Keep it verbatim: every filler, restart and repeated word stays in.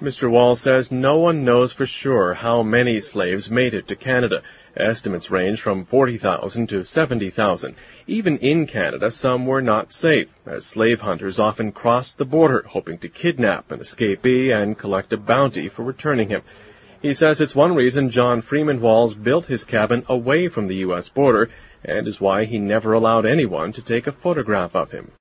Mister Wall says no one knows for sure how many slaves made it to Canada. Estimates range from forty thousand to seventy thousand. Even in Canada, some were not safe, as slave hunters often crossed the border, hoping to kidnap an escapee and collect a bounty for returning him. He says it's one reason John Freeman Walls built his cabin away from the U S border, and is why he never allowed anyone to take a photograph of him.